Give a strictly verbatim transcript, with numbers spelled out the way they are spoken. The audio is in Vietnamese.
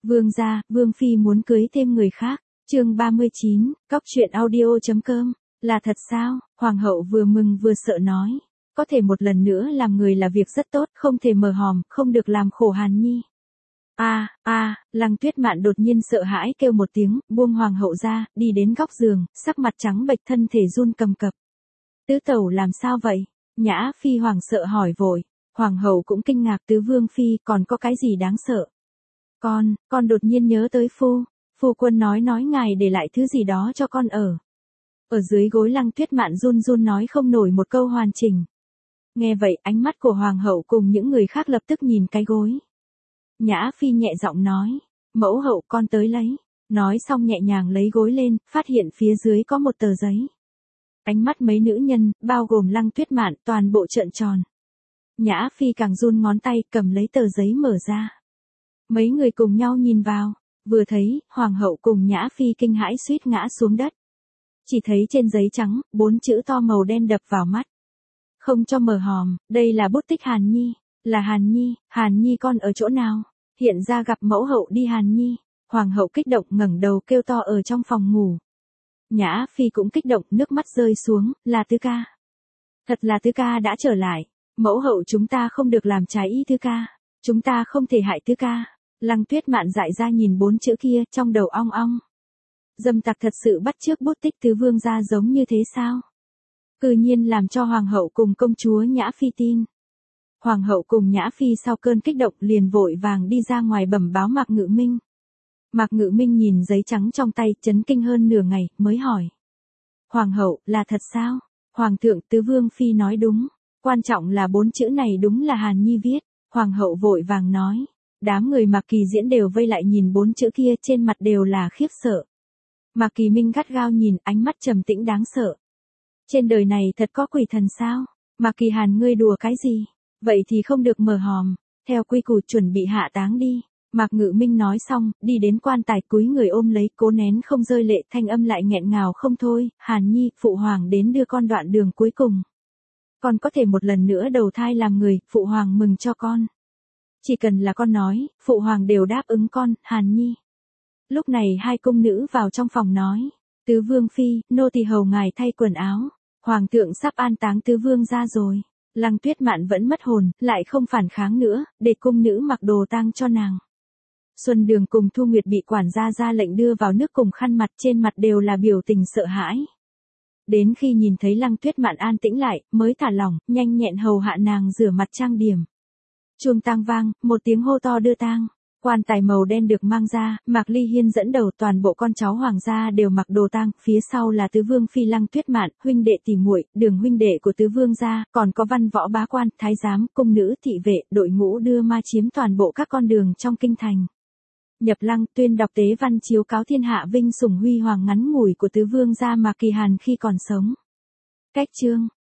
Vương gia, Vương phi muốn cưới thêm người khác. Chương ba mươi chín, cóc truyện audio.com. Là thật sao? Hoàng hậu vừa mừng vừa sợ nói. Có thể một lần nữa làm người là việc rất tốt, không thể mờ hòm, không được làm khổ Hàn Nhi. A, a, Lăng Tuyết Mạn đột nhiên sợ hãi kêu một tiếng, buông hoàng hậu ra, đi đến góc giường, sắc mặt trắng bệch, thân thể run cầm cập. Tứ tẩu làm sao vậy? Nhã phi hoàng sợ hỏi vội. Hoàng hậu cũng kinh ngạc, tứ vương phi, còn có cái gì đáng sợ? Con, con đột nhiên nhớ tới phu, phu quân nói nói ngài để lại thứ gì đó cho con ở. Ở dưới gối Lăng Tuyết Mạn run run nói không nổi một câu hoàn chỉnh. Nghe vậy, ánh mắt của hoàng hậu cùng những người khác lập tức nhìn cái gối. Nhã phi nhẹ giọng nói, mẫu hậu con tới lấy. Nói xong nhẹ nhàng lấy gối lên, phát hiện phía dưới có một tờ giấy. Ánh mắt mấy nữ nhân, bao gồm Lăng Tuyết Mạn, toàn bộ trợn tròn. Nhã phi càng run ngón tay, cầm lấy tờ giấy mở ra. Mấy người cùng nhau nhìn vào, vừa thấy, hoàng hậu cùng Nhã phi kinh hãi suýt ngã xuống đất. Chỉ thấy trên giấy trắng, bốn chữ to màu đen đập vào mắt. Không cho mở hòm, đây là bút tích Hàn Nhi, là Hàn Nhi, Hàn Nhi con ở chỗ nào? Hiện ra gặp mẫu hậu đi Hàn Nhi. Hoàng hậu kích động ngẩng đầu kêu to ở trong phòng ngủ. Nhã phi cũng kích động, nước mắt rơi xuống, là tứ ca. Thật là tứ ca đã trở lại. Mẫu hậu chúng ta không được làm trái ý tứ ca. Chúng ta không thể hại tứ ca. Lăng Tuyết Mạn dại ra nhìn bốn chữ kia, trong đầu ong ong. Dâm tặc thật sự bắt chước bút tích tứ vương gia giống như thế sao? Cư nhiên làm cho hoàng hậu cùng công chúa Nhã phi tin. Hoàng hậu cùng Nhã phi sau cơn kích động liền vội vàng đi ra ngoài bẩm báo Mạc Ngự Minh. Mạc Ngự Minh nhìn giấy trắng trong tay, chấn kinh hơn nửa ngày, mới hỏi. Hoàng hậu, là thật sao? Hoàng thượng, tứ vương phi nói đúng. Quan trọng là bốn chữ này đúng là Hàn Nhi viết. Hoàng hậu vội vàng nói. Đám người Mạc Kỳ Diễn đều vây lại nhìn bốn chữ kia, trên mặt đều là khiếp sợ. Mạc Kỳ Minh gắt gao nhìn, ánh mắt trầm tĩnh đáng sợ. Trên đời này thật có quỷ thần sao? Mạc Kỳ Hàn ngươi đùa cái gì? Vậy thì không được mở hòm. Theo quy củ chuẩn bị hạ táng đi. Mạc Ngự Minh nói xong, đi đến quan tài cúi người ôm lấy, cố nén không rơi lệ, thanh âm lại nghẹn ngào không thôi. Hàn Nhi, phụ hoàng đến đưa con đoạn đường cuối cùng. Con có thể một lần nữa đầu thai làm người, phụ hoàng mừng cho con. Chỉ cần là con nói, phụ hoàng đều đáp ứng con, Hàn Nhi. Lúc này hai cung nữ vào trong phòng nói. Tứ vương phi, nô tỳ hầu ngài thay quần áo. Hoàng thượng sắp an táng tứ vương ra rồi. Lăng Tuyết Mạn vẫn mất hồn, lại không phản kháng nữa, để cung nữ mặc đồ tang cho nàng. Xuân Đường cùng Thu Nguyệt bị quản gia ra lệnh đưa vào nước cùng khăn mặt, trên mặt đều là biểu tình sợ hãi. Đến khi nhìn thấy Lăng Tuyết Mạn an tĩnh lại, mới thả lỏng, nhanh nhẹn hầu hạ nàng rửa mặt trang điểm. Chuông tang vang, một tiếng hô to đưa tang. Quan tài màu đen được mang ra, Mạc Ly Hiên dẫn đầu, toàn bộ con cháu hoàng gia đều mặc đồ tang, phía sau là tứ vương phi Lăng Tuyết Mạn, huynh đệ tỷ muội, Đường huynh đệ của tứ vương gia, còn có văn võ bá quan, thái giám, cung nữ, thị vệ, đội ngũ đưa ma chiếm toàn bộ các con đường trong kinh thành. Nhập lăng, tuyên đọc tế văn chiếu cáo thiên hạ vinh sủng huy hoàng ngắn ngủi của tứ vương gia Mạc Kỳ Hàn khi còn sống. Cách chương